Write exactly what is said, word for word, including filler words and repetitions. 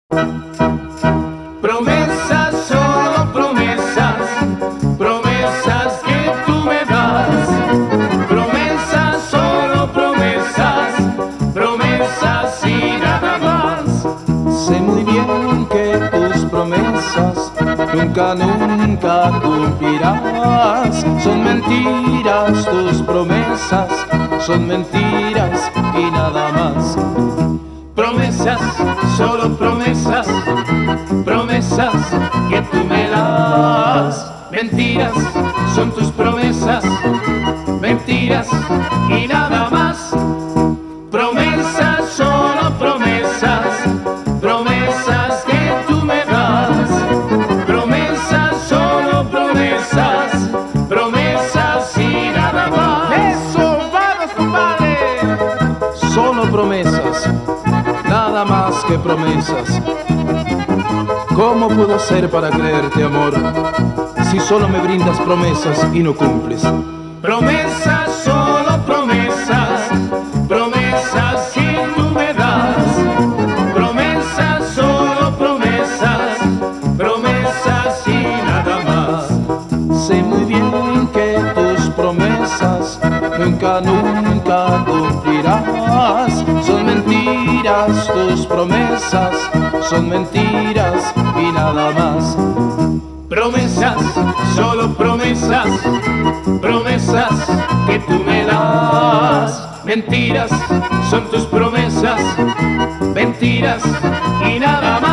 Promesas, solo promesas, promesas que tú me das. Promesas, solo promesas, promesas y nada más. Sé muy bien que tus promesas nunca, nunca cumplirás. Son mentiras tus promesas, son mentiras y nada más. Promesas, solo promesas, promesas que tú me das. Mentiras son tus promesas, mentiras y nada más. Promesas, solo promesas, promesas que tú me das. Promesas, solo promesas, promesas y nada más. ¡Eso! ¡Vamos, compadre! Solo promesas, nada más que promesas. ¿Cómo puedo hacer para creerte, amor, si solo me brindas promesas y no cumples? Promesas, solo promesas, promesas que tú me das. Promesas, solo promesas, promesas y nada más. Sé muy bien que tus promesas nunca, nunca cumplirás. Son mentiras tus promesas, son mentiras y nada más. Promesas, solo promesas, promesas que tú me das. Mentiras son tus promesas, mentiras y nada más.